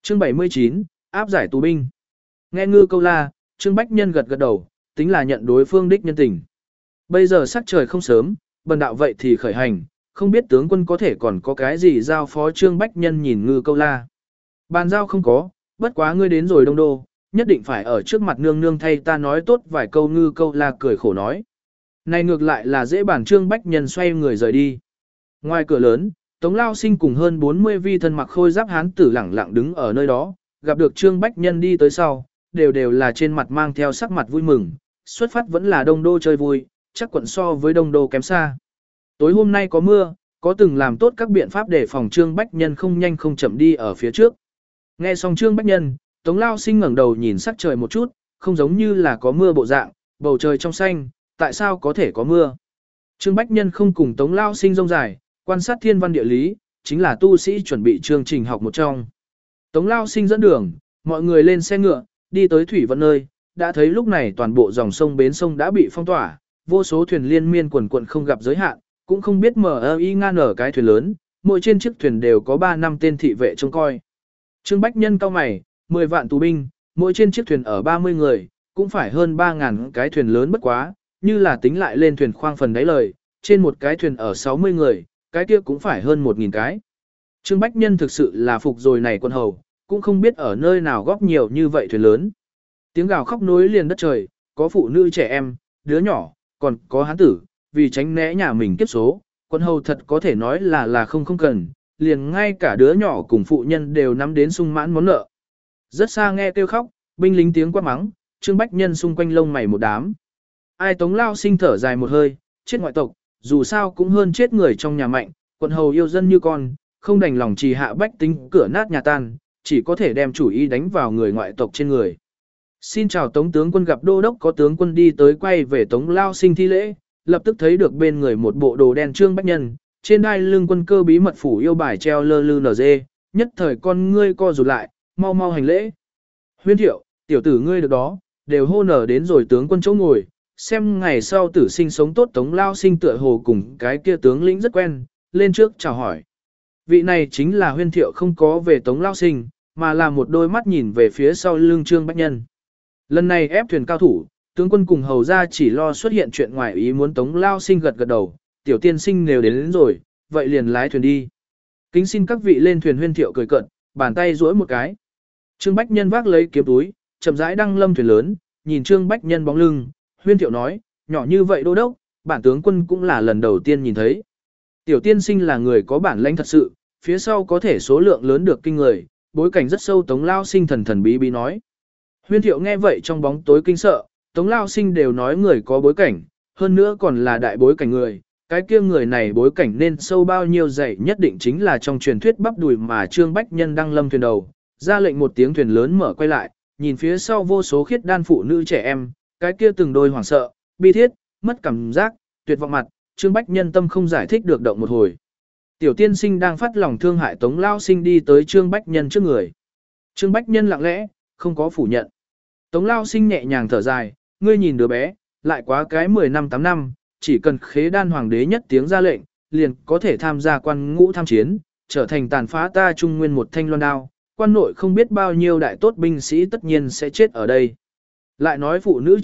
Chương 79, áp giải tù binh. Nghe ngư câu la, Trương Bách Nhân gật gật đầu, tính là nhận đối phương đích nhân tình. Bây giờ sắc trời không sớm, bần đạo vậy thì khởi hành, không biết tướng quân có thể còn có cái gì giao phó Trương Bách Nhân nhìn ngư câu la. Bàn giao không có, bất quá ngươi đến rồi Đông Đô, nhất định phải ở trước mặt nương nương thay ta nói tốt vài câu. Ngư câu la cười khổ nói. Này ngược lại là dễ bản. Trương Bách Nhân xoay người rời đi. Ngoài cửa lớn, Tống Lao Sinh cùng hơn 40 vi thân mặc khôi giáp hán tử lẳng lặng đứng ở nơi đó, gặp được Trương Bách Nhân đi tới sau, đều là trên mặt mang theo sắc mặt vui mừng, xuất phát vẫn là Đông Đô chơi vui, chắc quận so với Đông Đô kém xa. Tối hôm nay có mưa, có từng làm tốt các biện pháp để phòng Trương Bách Nhân không nhanh không chậm đi ở phía trước. Nghe xong Trương Bách Nhân, Tống Lao Sinh ngẩng đầu nhìn sắc trời một chút, không giống như là có mưa bộ dạng, bầu trời trong xanh, tại sao có thể có mưa. Trương Bách Nhân không cùng Tống Lao Sinh rông dài, quan sát thiên văn địa lý, chính là tu sĩ chuẩn bị chương trình học một trong. Tống Lao Sinh dẫn đường, mọi người lên xe ngựa, đi tới thủy vận nơi, đã thấy lúc này toàn bộ dòng sông bến sông đã bị phong tỏa, vô số thuyền liên miên quần quận không gặp giới hạn, cũng không biết MI ngang ở cái thuyền lớn, mỗi trên chiếc thuyền đều có 3 năm tên thị vệ trông coi. Trương Bách Nhân cao mày, 10 vạn tù binh, mỗi trên chiếc thuyền ở 30 người, cũng phải hơn 3.000 cái thuyền lớn bất quá, như là tính lại lên thuyền khoang phần đáy lời, trên một cái thuyền ở 60 người, cái kia cũng phải hơn 1.000 cái. Trương Bách Nhân thực sự là phục rồi này quân hầu, cũng không biết ở nơi nào góp nhiều như vậy thuyền lớn. Tiếng gào khóc nối liền đất trời, có phụ nữ trẻ em, đứa nhỏ, còn có hán tử, vì tránh né nhà mình kiếp số, quân hầu thật có thể nói là không cần, liền ngay cả đứa nhỏ cùng phụ nhân đều nắm đến sung mãn món nợ. Rất xa nghe kêu khóc, binh lính tiếng quát mắng, Trương Bách Nhân xung quanh lông mày một đám. Ai Tống Lao Sinh thở dài một hơi, chết ngoại tộc, dù sao cũng hơn chết người trong nhà mạnh, quận hầu yêu dân như con, không đành lòng trì hạ bách tính cửa nát nhà tan, chỉ có thể đem chủ ý đánh vào người ngoại tộc trên người. Xin chào Tống tướng quân. Gặp đô đốc có tướng quân đi tới quay về Tống Lao Sinh thi lễ, lập tức thấy được bên người một bộ đồ đen Trương Bách Nhân, trên đai lưng quân cơ bí mật phủ yêu bài treo lơ lư nở dê, nhất thời con ngươi co rụt lại, mau mau hành lễ. Huyên Thiệu, tiểu tử ngươi được đó, đều hô nở đến rồi tướng quân chỗ ngồi, xem ngày sau tử sinh sống tốt. Tống Lao Sinh tựa hồ cùng cái kia tướng lĩnh rất quen, lên trước chào hỏi. Vị này chính là Huyên Thiệu không có về Tống Lao Sinh, mà là một đôi mắt nhìn về phía sau lưng Trương Bách Nhân. Lần này ép thuyền cao thủ, tướng quân cùng hầu ra chỉ lo xuất hiện chuyện ngoài ý muốn. Tống Lao Sinh gật gật đầu, tiểu tiên sinh nếu đến rồi, vậy liền lái thuyền đi. Kính xin các vị lên thuyền. Huyên Thiệu cười cợt, bàn tay duỗi một cái. Trương Bách Nhân vác lấy kiếm túi, chậm rãi đăng lâm thuyền lớn, nhìn Trương Bách Nhân bóng lưng, Huyên Thiệu nói, nhỏ như vậy đô đốc, bản tướng quân cũng là lần đầu tiên nhìn thấy. Tiểu tiên sinh là người có bản lãnh thật sự, phía sau có thể số lượng lớn được kinh người, bối cảnh rất sâu. Tống Lao Sinh thần thần bí bí nói. Huyên Thiệu nghe vậy trong bóng tối kinh sợ, Tống Lao Sinh đều nói người có bối cảnh, hơn nữa còn là đại bối cảnh người, cái kia người này bối cảnh nên sâu bao nhiêu dày nhất định chính là trong truyền thuyết bắp đùi mà Trương Bách Nhân đăng lâm thuyền đầu, ra lệnh một tiếng thuyền lớn mở quay lại, nhìn phía sau vô số khiết đan phụ nữ trẻ em, cái kia từng đôi hoảng sợ, bi thiết, mất cảm giác, tuyệt vọng mặt, Trương Bách Nhân tâm không giải thích được động một hồi. Tiểu tiên sinh đang phát lòng thương hại Tống Lao Sinh đi tới Trương Bách Nhân trước người. Trương Bách Nhân lặng lẽ, không có phủ nhận. Tống Lao Sinh nhẹ nhàng thở dài, ngươi nhìn đứa bé, lại quá cái 10 năm 8 năm, chỉ cần khế đan hoàng đế nhất tiếng ra lệnh, liền có thể tham gia quan ngũ tham chiến, trở thành tàn phá ta trung nguyên một thanh loan đao, quan nội không biết bao nhiêu đại tốt binh sĩ tất nhiên sẽ chết ở đây. Lại nói phụ nữ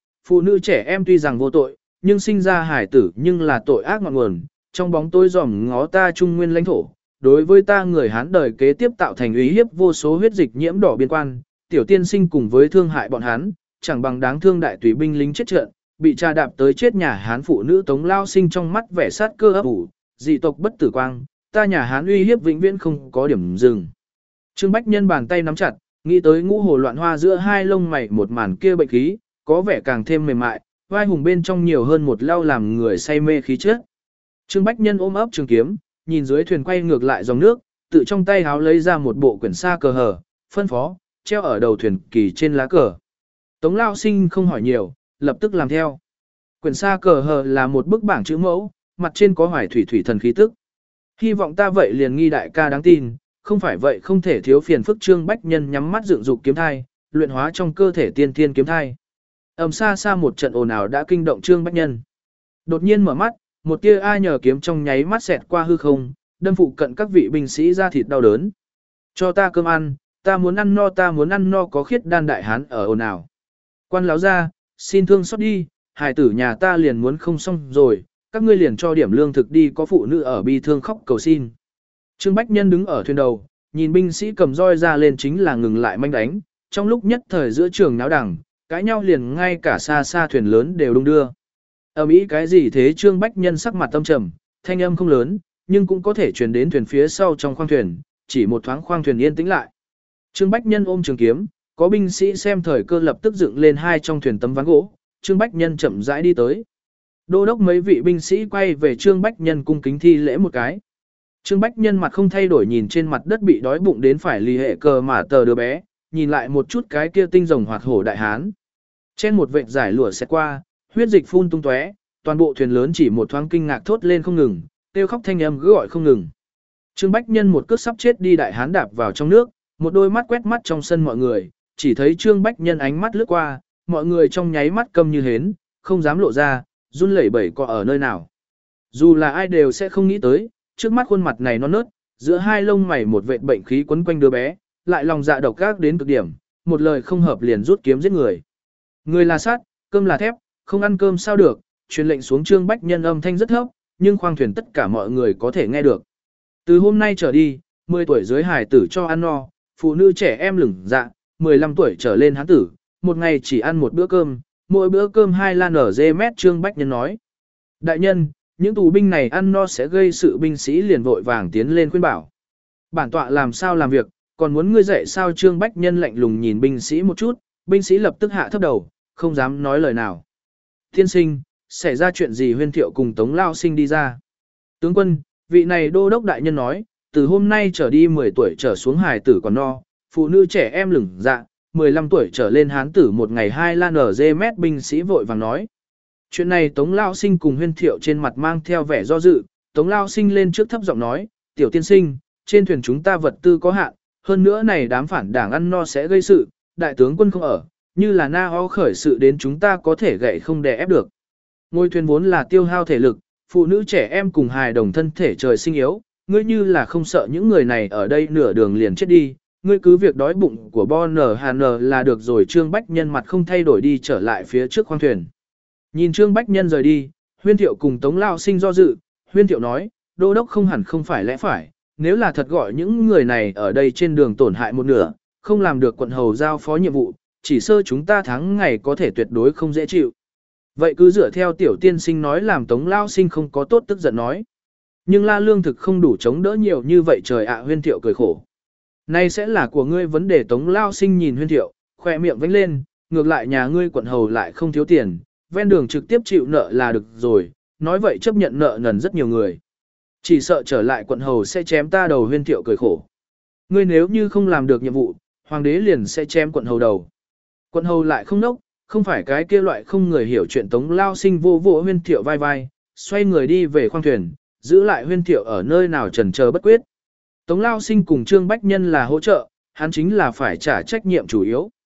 trẻ em tuy rằng vô tội, nhưng sinh ra hải tử nhưng là tội ác ngọn nguồn, trong bóng tối dòm ngó ta trung nguyên lãnh thổ, đối với ta người Hán đời kế tiếp tạo thành uy hiếp vô số huyết dịch nhiễm đỏ biên quan, tiểu tiên sinh cùng với thương hại bọn Hán, chẳng bằng đáng thương đại tùy binh lính chết trận, bị tra đạp tới chết nhà Hán phụ nữ. Tống Lao Sinh trong mắt vẻ sát cơ ấp ủ, dị tộc bất tử quang, ta nhà Hán uy hiếp vĩnh viễn không có điểm dừng. Trương Bách Nhân bàn tay nắm chặt, nghĩ tới ngũ hồ loạn hoa giữa hai lông mày một màn kia bệnh khí, có vẻ càng thêm mềm mại, vai hùng bên trong nhiều hơn một lao làm người say mê khí chất. Trương Bách Nhân ôm ấp trường kiếm, nhìn dưới thuyền quay ngược lại dòng nước, tự trong tay háo lấy ra một bộ quyển sa cờ hở, phân phó, treo ở đầu thuyền kỳ trên lá cờ. Tống Lao Sinh không hỏi nhiều, lập tức làm theo. Quyển sa cờ hở là một bức bảng chữ mẫu, mặt trên có hoài thủy thủy thần khí tức. Hy vọng ta vậy liền nghi đại ca đáng tin, không phải vậy không thể thiếu phiền phức. Trương Bách Nhân nhắm mắt dựng dục kiếm thai, luyện hóa trong cơ thể tiên thiên kiếm thai. Xa xa một trận ồn ào đã kinh động Trương Bách Nhân. Đột nhiên mở mắt, một tia ai nhờ kiếm trong nháy mắt xẹt qua hư không, đâm phụ cận các vị binh sĩ ra thịt đau đớn. Cho ta cơm ăn, ta muốn ăn no có khiết đan đại hán ở ồn ào. Quan láo ra, xin thương xót đi, hài tử nhà ta liền muốn không xong rồi, các ngươi liền cho điểm lương thực đi, có phụ nữ ở bi thương khóc cầu xin. Trương Bách Nhân đứng ở thuyền đầu, nhìn binh sĩ cầm roi ra lên chính là ngừng lại manh đánh, trong lúc nhất thời giữa trường náo đẳng, cãi nhau liền ngay cả xa xa thuyền lớn đều đung đưa. Mỹ cái gì thế? Trương Bách Nhân sắc mặt tâm trầm, thanh âm không lớn, nhưng cũng có thể truyền đến thuyền phía sau trong khoang thuyền, chỉ một thoáng khoang thuyền yên tĩnh lại. Trương Bách Nhân ôm trường kiếm, có binh sĩ xem thời cơ lập tức dựng lên hai trong thuyền tấm ván gỗ, Trương Bách Nhân chậm rãi đi tới. Đô đốc mấy vị binh sĩ quay về Trương Bách Nhân cung kính thi lễ một cái. Trương Bách Nhân mặt không thay đổi nhìn trên mặt đất bị đói bụng đến phải lì hệ cờ mà tờ đứa bé, nhìn lại một chút cái kia tinh rồng hoạt hổ đại hán. Trên một vệt giải lụa xẹt qua, huyết dịch phun tung tóe, toàn bộ thuyền lớn chỉ một thoáng kinh ngạc thốt lên không ngừng, kêu khóc thanh âm cứ gọi không ngừng. Trương Bách Nhân một cước sắp chết đi đại hán đạp vào trong nước, một đôi mắt quét mắt trong sân mọi người, chỉ thấy Trương Bách Nhân ánh mắt lướt qua, mọi người trong nháy mắt câm như hến, không dám lộ ra, run lẩy bẩy có ở nơi nào. Dù là ai đều sẽ không nghĩ tới, trước mắt khuôn mặt này non nớt, giữa hai lông mày một vệt bệnh khí quấn quanh đứa bé, lại lòng dạ độc ác đến cực điểm, một lời không hợp liền rút kiếm giết người. Người là sắt, cơm là thép, không ăn cơm sao được, truyền lệnh xuống Trương Bách Nhân âm thanh rất thấp, nhưng khoang thuyền tất cả mọi người có thể nghe được. Từ hôm nay trở đi, 10 tuổi dưới hài tử cho ăn no, phụ nữ trẻ em lửng dạ, 15 tuổi trở lên hán tử, một ngày chỉ ăn một bữa cơm, mỗi bữa cơm 2 lan ở dê mét. Trương Bách Nhân nói. Đại nhân, những tù binh này ăn no sẽ gây sự, binh sĩ liền vội vàng tiến lên khuyên bảo. Bản tọa làm sao làm việc, còn muốn ngươi dạy sao? Trương Bách Nhân lạnh lùng nhìn binh sĩ một chút, binh sĩ lập tức hạ thấp đầu, không dám nói lời nào. Thiên sinh, xảy ra chuyện gì? Huyên Thiệu cùng Tống Lao Sinh đi ra. Tướng quân, vị này đô đốc đại nhân nói, từ hôm nay trở đi 10 tuổi trở xuống hài tử còn no, phụ nữ trẻ em lửng dạ, 15 tuổi trở lên hán tử một ngày 2 lan ở dê mét. Binh sĩ vội vàng nói. Chuyện này Tống Lao Sinh cùng Huyên Thiệu trên mặt mang theo vẻ do dự, Tống Lao Sinh lên trước thấp giọng nói, tiểu tiên sinh, trên thuyền chúng ta vật tư có hạn, hơn nữa này đám phản đảng ăn no sẽ gây sự, đại tướng quân không ở, như là na ho khởi sự đến chúng ta có thể gậy không đè ép được. Ngôi thuyền vốn là tiêu hao thể lực, phụ nữ trẻ em cùng hài đồng thân thể trời sinh yếu, ngươi như là không sợ những người này ở đây nửa đường liền chết đi, ngươi cứ việc đói bụng của Bon Hàn là được rồi. Trương Bách Nhân mặt không thay đổi đi trở lại phía trước khoang thuyền. Nhìn Trương Bách Nhân rời đi, Huyên Thiệu cùng Tống Lao Sinh do dự, Huyên Thiệu nói, đô đốc không hẳn không phải lẽ phải, nếu là thật gọi những người này ở đây trên đường tổn hại một nửa, không làm được quận hầu giao phó nhiệm vụ, chỉ sơ chúng ta thắng ngày có thể tuyệt đối không dễ chịu. Vậy cứ dựa theo tiểu tiên sinh nói làm. Tống Lao Sinh không có tốt tức giận nói. Nhưng la lương thực không đủ chống đỡ nhiều như vậy trời ạ. Huyên Thiệu cười khổ. Nay sẽ là của ngươi vấn đề. Tống Lao Sinh nhìn Huyên Thiệu, khoe miệng vánh lên, ngược lại nhà ngươi quận hầu lại không thiếu tiền, ven đường trực tiếp chịu nợ là được rồi, nói vậy chấp nhận nợ nần rất nhiều người. Chỉ sợ trở lại quận hầu sẽ chém ta đầu. Huyên Thiệu cười khổ. Ngươi nếu như không làm được nhiệm vụ, hoàng đế liền sẽ chém quận hầu đầu. Quận hầu lại không nốc, không phải cái kia loại không người hiểu chuyện. Tống Lao Sinh vô vô Huyên Thiệu vai vai, xoay người đi về khoang thuyền, giữ lại Huyên Thiệu ở nơi nào chần chờ bất quyết. Tống Lao Sinh cùng Trương Bách Nhân là hỗ trợ, hắn chính là phải trả trách nhiệm chủ yếu.